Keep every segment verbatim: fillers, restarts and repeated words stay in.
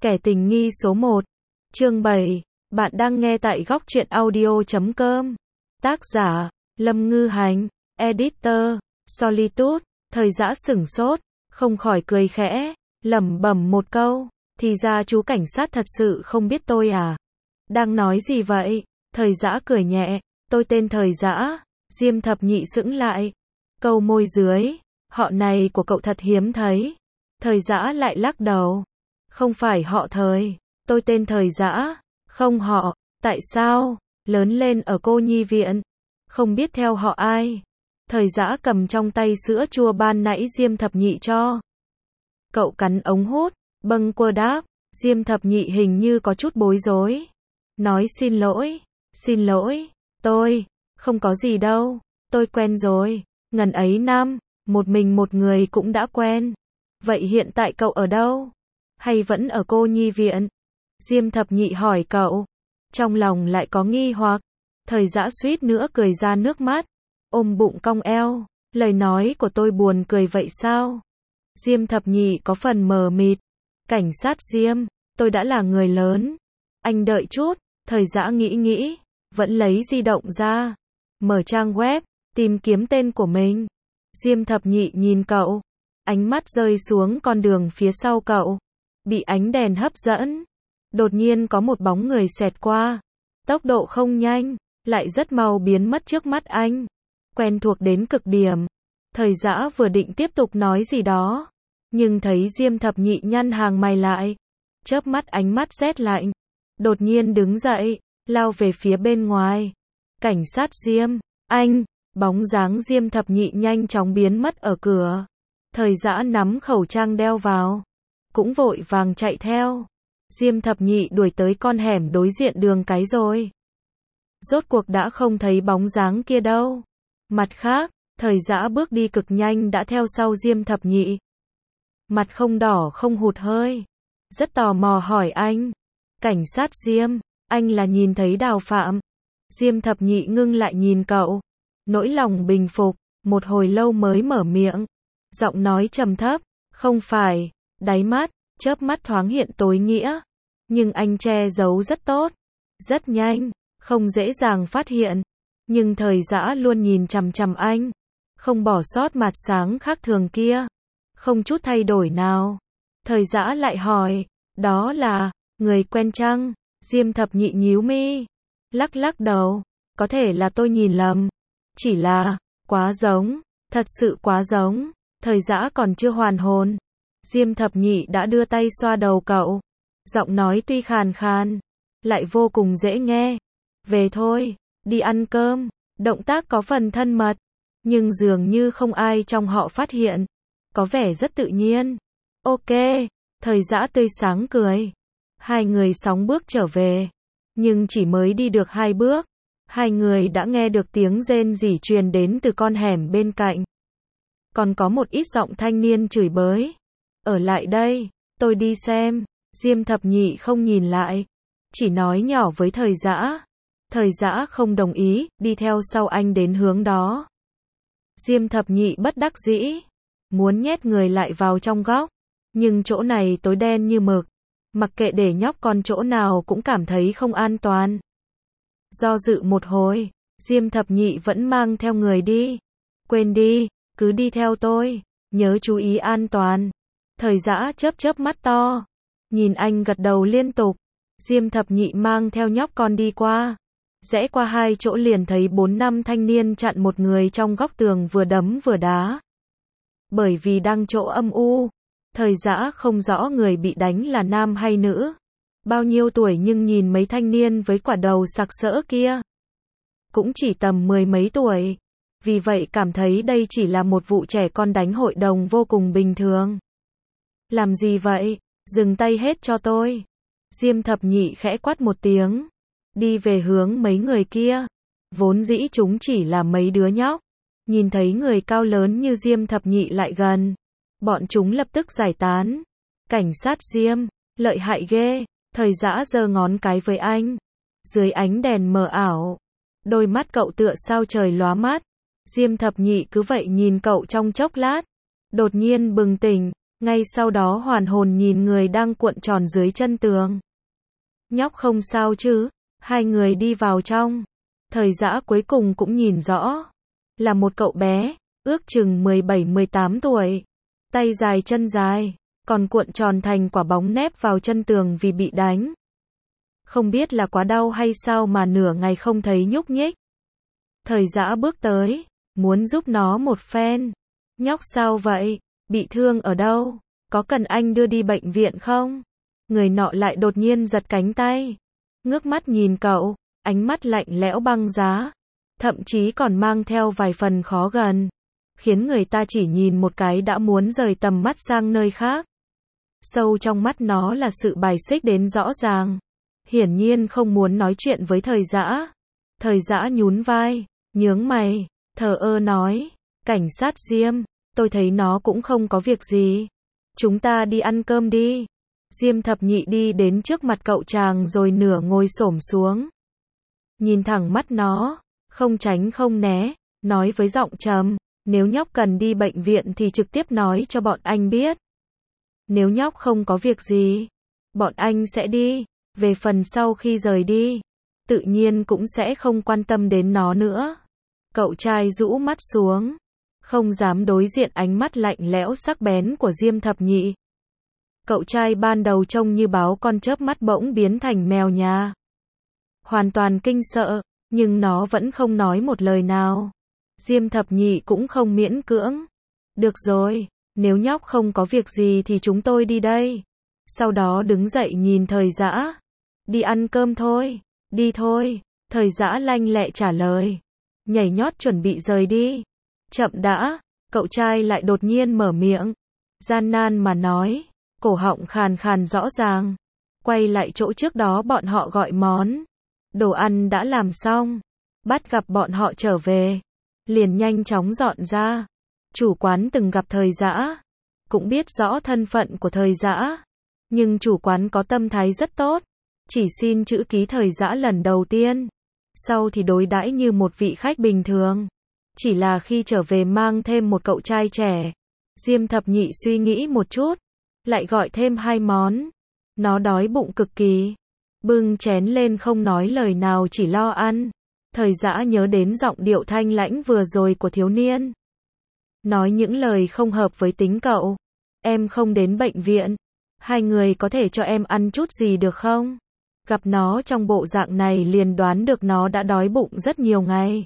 Kẻ tình nghi số một. Chương bảy. Bạn đang nghe tại góc truyện audio chấm com. Tác giả, Lâm Ngư Hành. Editor, Solitude. Thời Dã sửng sốt, không khỏi cười khẽ, lẩm bẩm một câu. Thì ra chú cảnh sát thật sự không biết tôi à? Đang nói gì vậy? Thời Dã cười nhẹ. Tôi tên Thời Dã. Diêm Thập Nhị sững lại. Câu môi dưới. Họ này của cậu thật hiếm thấy. Thời Dã lại lắc đầu. Không phải họ Thời. Tôi tên Thời Dã. Không họ. Tại sao? Lớn lên ở cô nhi viện. Không biết theo họ ai. Thời Dã cầm trong tay sữa chua ban nãy Diêm Thập Nhị cho. Cậu cắn ống hút. Bâng quơ đáp. Diêm Thập Nhị hình như có chút bối rối. Nói xin lỗi. Xin lỗi. Tôi. Không có gì đâu. Tôi quen rồi. Ngần ấy năm. Một mình một người cũng đã quen. Vậy hiện tại cậu ở đâu? Hay vẫn ở cô nhi viện? Diêm Thập Nhị hỏi cậu. Trong lòng lại có nghi hoặc. Thời Dã suýt nữa cười ra nước mắt. Ôm bụng cong eo. Lời nói của tôi buồn cười vậy sao? Diêm Thập Nhị có phần mờ mịt. Cảnh sát Diêm, tôi đã là người lớn. Anh đợi chút. Thời Dã nghĩ nghĩ. Vẫn lấy di động ra. Mở trang web. Tìm kiếm tên của mình. Diêm Thập Nhị nhìn cậu. Ánh mắt rơi xuống con đường phía sau cậu. Bị ánh đèn hấp dẫn. Đột nhiên có một bóng người xẹt qua. Tốc độ không nhanh. Lại rất mau biến mất trước mắt anh. Quen thuộc đến cực điểm. Thời Dã vừa định tiếp tục nói gì đó. Nhưng thấy Diêm Thập Nhị nhăn hàng mày lại. Chớp mắt ánh mắt rét lạnh. Đột nhiên đứng dậy. Lao về phía bên ngoài. Cảnh sát Diêm. Anh. Bóng dáng Diêm Thập Nhị nhanh chóng biến mất ở cửa. Thời Dã nắm khẩu trang đeo vào. Cũng vội vàng chạy theo. Diêm Thập Nhị đuổi tới con hẻm đối diện đường cái rồi. Rốt cuộc đã không thấy bóng dáng kia đâu. Mặt khác, Thời Dã bước đi cực nhanh đã theo sau Diêm Thập Nhị. Mặt không đỏ không hụt hơi. Rất tò mò hỏi anh. Cảnh sát Diêm, anh là nhìn thấy Đào Phạm. Diêm Thập Nhị ngưng lại nhìn cậu. Nỗi lòng bình phục, một hồi lâu mới mở miệng. Giọng nói trầm thấp, không phải, đáy mắt, chớp mắt thoáng hiện tối nghĩa. Nhưng anh che giấu rất tốt, rất nhanh, không dễ dàng phát hiện. Nhưng Thời Dã luôn nhìn chằm chằm anh, không bỏ sót mặt sáng khác thường kia. Không chút thay đổi nào. Thời Dã lại hỏi, đó là, người quen chăng? Diêm Thập Nhị nhíu mi, lắc lắc đầu, có thể là tôi nhìn lầm. Chỉ là, quá giống, thật sự quá giống. Thời Dã còn chưa hoàn hồn. Diêm Thập Nhị đã đưa tay xoa đầu cậu. Giọng nói tuy khàn khàn, lại vô cùng dễ nghe. Về thôi, đi ăn cơm. Động tác có phần thân mật, nhưng dường như không ai trong họ phát hiện. Có vẻ rất tự nhiên. Ok, Thời Dã tươi sáng cười. Hai người sóng bước trở về. Nhưng chỉ mới đi được hai bước. Hai người đã nghe được tiếng rên rỉ truyền đến từ con hẻm bên cạnh. Còn có một ít giọng thanh niên chửi bới. Ở lại đây, tôi đi xem. Diêm Thập Nhị không nhìn lại. Chỉ nói nhỏ với Thời Dã. Thời Dã không đồng ý, đi theo sau anh đến hướng đó. Diêm Thập Nhị bất đắc dĩ. Muốn nhét người lại vào trong góc. Nhưng chỗ này tối đen như mực. Mặc kệ để nhóc con chỗ nào cũng cảm thấy không an toàn. Do dự một hồi, Diêm Thập Nhị vẫn mang theo người đi. Quên đi, cứ đi theo tôi, nhớ chú ý an toàn. Thời Dã chớp chớp mắt to, nhìn anh gật đầu liên tục. Diêm Thập Nhị mang theo nhóc con đi qua. Rẽ qua hai chỗ liền thấy bốn năm thanh niên chặn một người trong góc tường vừa đấm vừa đá. Bởi vì đang chỗ âm u, Thời Dã không rõ người bị đánh là nam hay nữ. Bao nhiêu tuổi nhưng nhìn mấy thanh niên với quả đầu sặc sỡ kia. Cũng chỉ tầm mười mấy tuổi. Vì vậy cảm thấy đây chỉ là một vụ trẻ con đánh hội đồng vô cùng bình thường. Làm gì vậy? Dừng tay hết cho tôi. Diêm Thập Nhị khẽ quát một tiếng. Đi về hướng mấy người kia. Vốn dĩ chúng chỉ là mấy đứa nhóc. Nhìn thấy người cao lớn như Diêm Thập Nhị lại gần. Bọn chúng lập tức giải tán. Cảnh sát Diêm, lợi hại ghê. Thời Dã giơ ngón cái với anh. Dưới ánh đèn mờ ảo, đôi mắt cậu tựa sao trời lóa mắt. Diêm Thập Nhị cứ vậy nhìn cậu trong chốc lát. Đột nhiên bừng tỉnh, Ngay sau đó hoàn hồn nhìn người đang cuộn tròn dưới chân tường. Nhóc không sao chứ? Hai người đi vào trong. Thời Dã cuối cùng cũng nhìn rõ. Là một cậu bé, ước chừng mười bảy mười tám tuổi. Tay dài chân dài, còn cuộn tròn thành quả bóng nép vào chân tường vì bị đánh. Không biết là quá đau hay sao mà nửa ngày không thấy nhúc nhích. Thời Dã bước tới, muốn giúp nó một phen. Nhóc sao vậy? Bị thương ở đâu? Có cần anh đưa đi bệnh viện không? Người nọ lại đột nhiên giật cánh tay. Ngước mắt nhìn cậu, ánh mắt lạnh lẽo băng giá. Thậm chí còn mang theo vài phần khó gần. Khiến người ta chỉ nhìn một cái đã muốn rời tầm mắt sang nơi khác. Sâu trong mắt nó là sự bài xích đến rõ ràng. Hiển nhiên không muốn nói chuyện với Thời Dã. Thời Dã nhún vai, nhướng mày, thờ ơ nói. Cảnh sát Diêm, tôi thấy nó cũng không có việc gì. Chúng ta đi ăn cơm đi. Diêm Thập Nhị đi đến trước mặt cậu chàng rồi nửa ngồi xổm xuống. Nhìn thẳng mắt nó, không tránh không né, nói với giọng trầm, nếu nhóc cần đi bệnh viện thì trực tiếp nói cho bọn anh biết. Nếu nhóc không có việc gì, bọn anh sẽ đi, về phần sau khi rời đi, tự nhiên cũng sẽ không quan tâm đến nó nữa. Cậu trai rũ mắt xuống, không dám đối diện ánh mắt lạnh lẽo sắc bén của Diêm Thập Nhị. Cậu trai ban đầu trông như báo con chớp mắt bỗng biến thành mèo nhà. Hoàn toàn kinh sợ, nhưng nó vẫn không nói một lời nào. Diêm Thập Nhị cũng không miễn cưỡng. Được rồi, nếu nhóc không có việc gì thì chúng tôi đi đây. Sau đó đứng dậy nhìn Thời Dã. Đi ăn cơm thôi, đi thôi. Thời Dã lanh lẹ trả lời. Nhảy nhót chuẩn bị rời đi. Chậm đã, cậu trai lại đột nhiên mở miệng. Gian nan mà nói, cổ họng khàn khàn rõ ràng. Quay lại chỗ trước đó bọn họ gọi món. Đồ ăn đã làm xong. Bắt gặp bọn họ trở về. Liền nhanh chóng dọn ra. Chủ quán từng gặp Thời Dã. Cũng biết rõ thân phận của Thời Dã. Nhưng chủ quán có tâm thái rất tốt. Chỉ xin chữ ký Thời Dã lần đầu tiên. Sau thì đối đãi như một vị khách bình thường. Chỉ là khi trở về mang thêm một cậu trai trẻ. Diêm Thập Nhị suy nghĩ một chút. Lại gọi thêm hai món. Nó đói bụng cực kỳ. Bưng chén lên không nói lời nào chỉ lo ăn. Thời Dã nhớ đến giọng điệu thanh lãnh vừa rồi của thiếu niên. Nói những lời không hợp với tính cậu. Em không đến bệnh viện. Hai người có thể cho em ăn chút gì được không? Gặp nó trong bộ dạng này liền đoán được nó đã đói bụng rất nhiều ngày.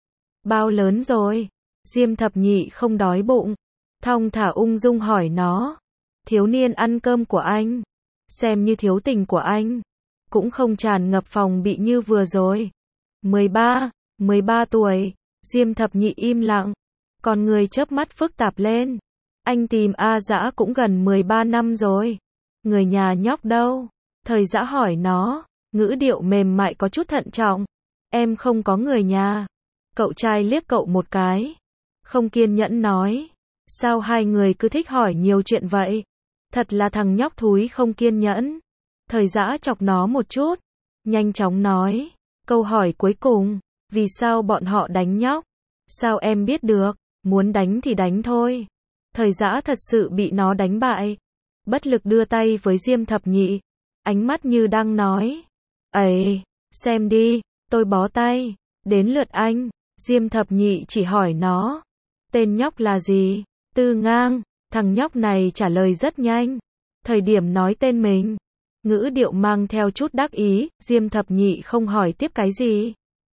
Bao lớn rồi? Diêm Thập Nhị không đói bụng. Thong thả ung dung hỏi nó. Thiếu niên ăn cơm của anh. Xem như thiếu tình của anh. Cũng không tràn ngập phòng bị như vừa rồi. mười ba, mười ba tuổi. Diêm Thập Nhị im lặng. Còn người chớp mắt phức tạp lên. Anh tìm A Dã cũng gần mười ba năm rồi. Người nhà nhóc đâu? Thời Dã hỏi nó. Ngữ điệu mềm mại có chút thận trọng. Em không có người nhà. Cậu trai liếc cậu một cái. Không kiên nhẫn nói. Sao hai người cứ thích hỏi nhiều chuyện vậy? Thật là thằng nhóc thúi không kiên nhẫn. Thời Dã chọc nó một chút. Nhanh chóng nói. Câu hỏi cuối cùng. Vì sao bọn họ đánh nhóc? Sao em biết được? Muốn đánh thì đánh thôi. Thời Dã thật sự bị nó đánh bại. Bất lực đưa tay với Diêm Thập Nhị. Ánh mắt như đang nói. Ấy, xem đi, tôi bó tay. Đến lượt anh. Diêm Thập Nhị chỉ hỏi nó. Tên nhóc là gì? Tư Ngang. Thằng nhóc này trả lời rất nhanh. Thời điểm nói tên mình. Ngữ điệu mang theo chút đắc ý. Diêm Thập Nhị không hỏi tiếp cái gì.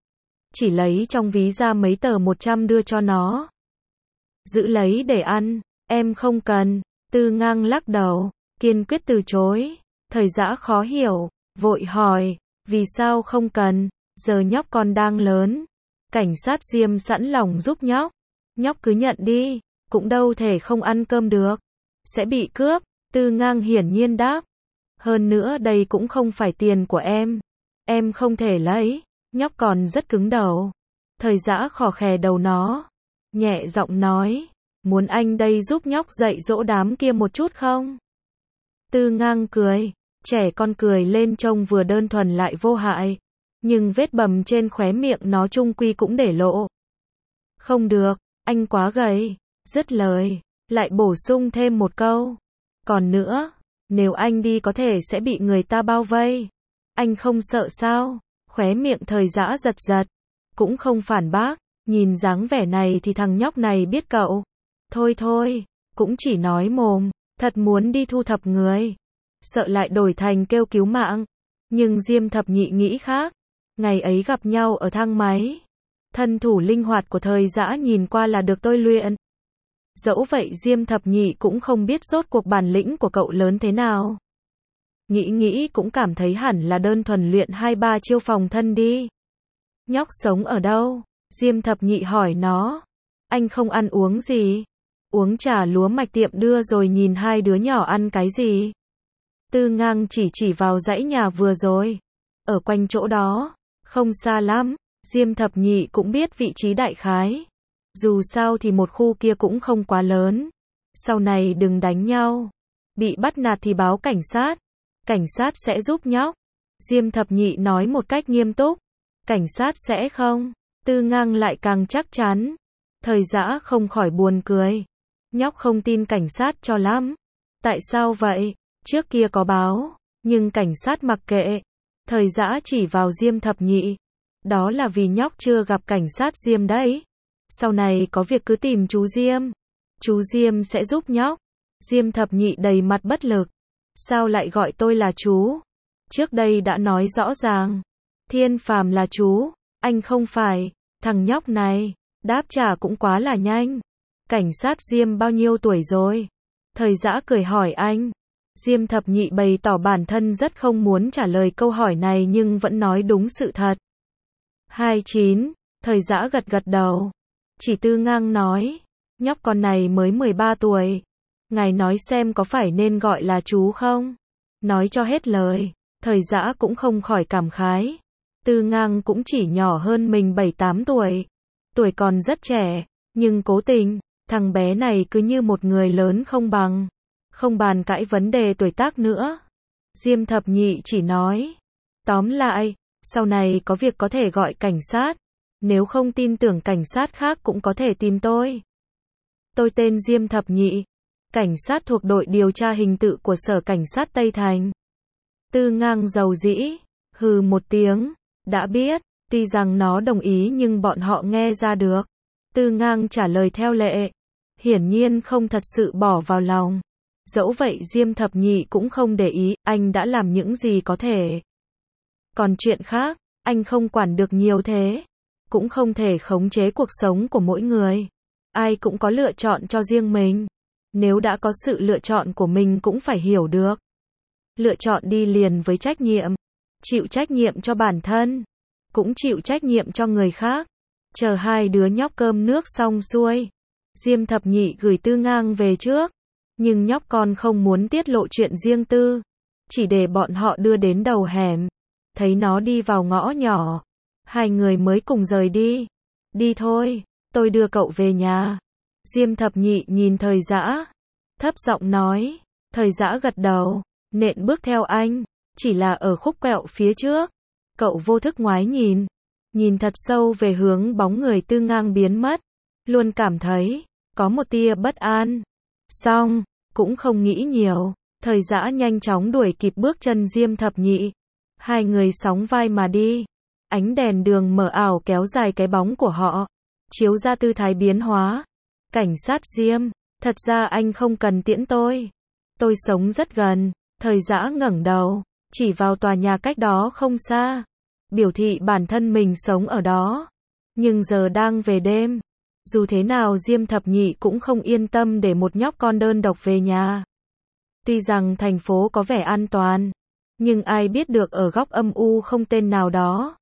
Chỉ lấy trong ví ra mấy tờ một trăm đưa cho nó. Giữ lấy để ăn. Em không cần. Tư Ngang lắc đầu. Kiên quyết từ chối. Thời Dã khó hiểu. Vội hỏi. Vì sao không cần? Giờ nhóc còn đang lớn. Cảnh sát Diêm sẵn lòng giúp nhóc. Nhóc cứ nhận đi. Cũng đâu thể không ăn cơm được. Sẽ bị cướp. Tư Ngang hiển nhiên đáp. Hơn nữa đây cũng không phải tiền của em. Em không thể lấy. Nhóc còn rất cứng đầu. Thời Dã khò khè đầu nó. Nhẹ giọng nói. Muốn anh đây giúp nhóc dạy dỗ đám kia một chút không? Tư Ngang cười. Trẻ con cười lên trông vừa đơn thuần lại vô hại. Nhưng vết bầm trên khóe miệng nó chung quy cũng để lộ. Không được, anh quá gầy. Dứt lời. Lại bổ sung thêm một câu. Còn nữa, nếu anh đi có thể sẽ bị người ta bao vây. Anh không sợ sao? Khóe miệng Thời Dã giật giật. Cũng không phản bác. Nhìn dáng vẻ này thì thằng nhóc này biết cậu. Thôi thôi, cũng chỉ nói mồm. Thật muốn đi thu thập người. Sợ lại đổi thành kêu cứu mạng. Nhưng Diêm Thập Nhị nghĩ khác. Ngày ấy gặp nhau ở thang máy. Thân thủ linh hoạt của Thời Dã nhìn qua là được tôi luyện. Dẫu vậy Diêm Thập Nhị cũng không biết rốt cuộc bản lĩnh của cậu lớn thế nào. Nghĩ nghĩ cũng cảm thấy hẳn là đơn thuần luyện hai ba chiêu phòng thân đi. Nhóc sống ở đâu? Diêm Thập Nhị hỏi nó. Anh không ăn uống gì? Uống trà lúa mạch tiệm đưa rồi nhìn hai đứa nhỏ ăn cái gì? Tư Ngang chỉ chỉ vào dãy nhà vừa rồi. Ở quanh chỗ đó, không xa lắm. Diêm Thập Nhị cũng biết vị trí đại khái. Dù sao thì một khu kia cũng không quá lớn. Sau này đừng đánh nhau. Bị bắt nạt thì báo cảnh sát. Cảnh sát sẽ giúp nhóc. Diêm Thập Nhị nói một cách nghiêm túc. Cảnh sát sẽ không. Tư Ngang lại càng chắc chắn. Thời Dã không khỏi buồn cười. Nhóc không tin cảnh sát cho lắm. Tại sao vậy? Trước kia có báo, nhưng cảnh sát mặc kệ. Thời Dã chỉ vào Diêm Thập Nhị. Đó là vì nhóc chưa gặp cảnh sát Diêm đấy. Sau này có việc cứ tìm chú Diêm. Chú Diêm sẽ giúp nhóc. Diêm Thập Nhị đầy mặt bất lực. Sao lại gọi tôi là chú? Trước đây đã nói rõ ràng. Thiên Phàm là chú. Anh không phải. Thằng nhóc này. Đáp trả cũng quá là nhanh. Cảnh sát Diêm bao nhiêu tuổi rồi? Thời Dã cười hỏi anh. Diêm Thập Nhị bày tỏ bản thân rất không muốn trả lời câu hỏi này nhưng vẫn nói đúng sự thật. hai mươi chín. Thời Dã gật gật đầu. Chỉ Tư Ngang nói. Nhóc con này mới mười ba tuổi. Ngài nói xem có phải nên gọi là chú không? Nói cho hết lời. Thời Dã cũng không khỏi cảm khái. Tư Ngang cũng chỉ nhỏ hơn mình bảy tám tuổi. Tuổi còn rất trẻ. Nhưng cố tình, thằng bé này cứ như một người lớn không bằng. Không bàn cãi vấn đề tuổi tác nữa. Diêm Thập Nhị chỉ nói. Tóm lại, sau này có việc có thể gọi cảnh sát. Nếu không tin tưởng cảnh sát khác cũng có thể tìm tôi. Tôi tên Diêm Thập Nhị. Cảnh sát thuộc đội điều tra hình sự của Sở Cảnh sát Tây Thành. Tư Ngang dầu dĩ. Hừ một tiếng. Đã biết. Tuy rằng nó đồng ý nhưng bọn họ nghe ra được. Tư Ngang trả lời theo lệ. Hiển nhiên không thật sự bỏ vào lòng. Dẫu vậy Diêm Thập Nhị cũng không để ý, anh đã làm những gì có thể. Còn chuyện khác, anh không quản được nhiều thế. Cũng không thể khống chế cuộc sống của mỗi người. Ai cũng có lựa chọn cho riêng mình. Nếu đã có sự lựa chọn của mình cũng phải hiểu được. Lựa chọn đi liền với trách nhiệm. Chịu trách nhiệm cho bản thân. Cũng chịu trách nhiệm cho người khác. Chờ hai đứa nhóc cơm nước xong xuôi. Diêm Thập Nhị gửi Tư Ngang về trước. Nhưng nhóc con không muốn tiết lộ chuyện riêng tư. Chỉ để bọn họ đưa đến đầu hẻm. Thấy nó đi vào ngõ nhỏ. Hai người mới cùng rời đi. Đi thôi, tôi đưa cậu về nhà. Diêm Thập Nhị nhìn Thời Dã. Thấp giọng nói. Thời Dã gật đầu. Nện bước theo anh. Chỉ là ở khúc quẹo phía trước. Cậu vô thức ngoái nhìn. Nhìn thật sâu về hướng bóng người Tư Ngang biến mất. Luôn cảm thấy. Có một tia bất an. Xong, cũng không nghĩ nhiều. Thời Dã nhanh chóng đuổi kịp bước chân Diêm Thập Nhị. Hai người sóng vai mà đi. Ánh đèn đường mờ ảo kéo dài cái bóng của họ. Chiếu ra tư thái biến hóa. Cảnh sát Diêm. Thật ra anh không cần tiễn tôi. Tôi sống rất gần. Thời Dã ngẩng đầu. Chỉ vào tòa nhà cách đó không xa. Biểu thị bản thân mình sống ở đó. Nhưng giờ đang về đêm. Dù thế nào Diêm Thập Nhị cũng không yên tâm để một nhóc con đơn độc về nhà. Tuy rằng thành phố có vẻ an toàn. Nhưng ai biết được ở góc âm u không tên nào đó.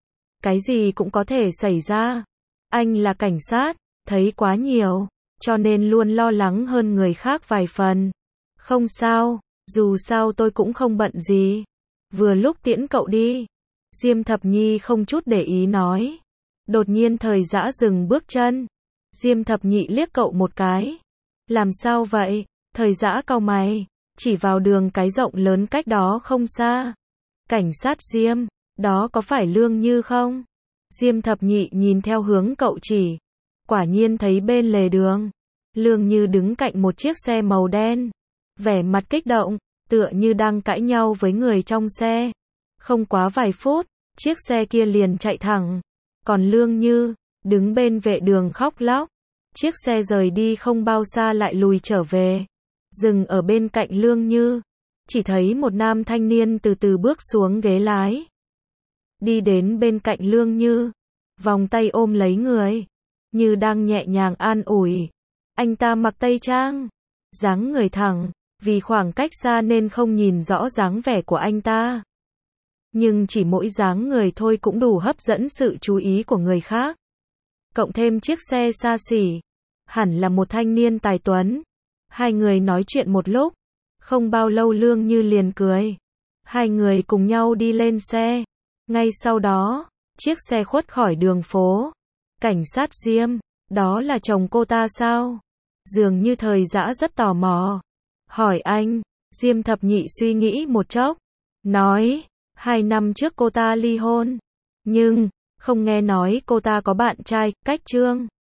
Cái gì cũng có thể xảy ra. Anh là cảnh sát, thấy quá nhiều. Cho nên luôn lo lắng hơn người khác vài phần. Không sao, dù sao tôi cũng không bận gì. Vừa lúc tiễn cậu đi. Diêm Thập Nhị không chút để ý nói. Đột nhiên Thời Dã dừng bước chân. Diêm Thập Nhị liếc cậu một cái. Làm sao vậy? Thời Dã cau mày. Chỉ vào đường cái rộng lớn cách đó không xa. Cảnh sát Diêm, đó có phải Lương Như không? Diêm Thập Nhị nhìn theo hướng cậu chỉ. Quả nhiên thấy bên lề đường. Lương Như đứng cạnh một chiếc xe màu đen. vẻ mặt kích động, tựa như đang cãi nhau với người trong xe. Không quá vài phút, chiếc xe kia liền chạy thẳng. Còn Lương Như, đứng bên vệ đường khóc lóc. Chiếc xe rời đi không bao xa lại lùi trở về. Dừng ở bên cạnh Lương Như. Chỉ thấy một nam thanh niên từ từ bước xuống ghế lái. Đi đến bên cạnh Lương Như. Vòng tay ôm lấy người. Như đang nhẹ nhàng an ủi. Anh ta mặc tây trang. Dáng người thẳng. Vì khoảng cách xa nên không nhìn rõ dáng vẻ của anh ta. Nhưng chỉ mỗi dáng người thôi cũng đủ hấp dẫn sự chú ý của người khác. Cộng thêm chiếc xe xa xỉ. Hẳn là một thanh niên tài tuấn. Hai người nói chuyện một lúc. Không bao lâu Lương Như liền cười. Hai người cùng nhau đi lên xe. Ngay sau đó, chiếc xe khuất khỏi đường phố. Cảnh sát Diêm, đó là chồng cô ta sao? Dường như Thời Dã rất tò mò. Hỏi anh, Diêm thập nhị suy nghĩ một chốc. Nói, hai năm trước cô ta ly hôn. Nhưng, không nghe nói cô ta có bạn trai, Cách Trương.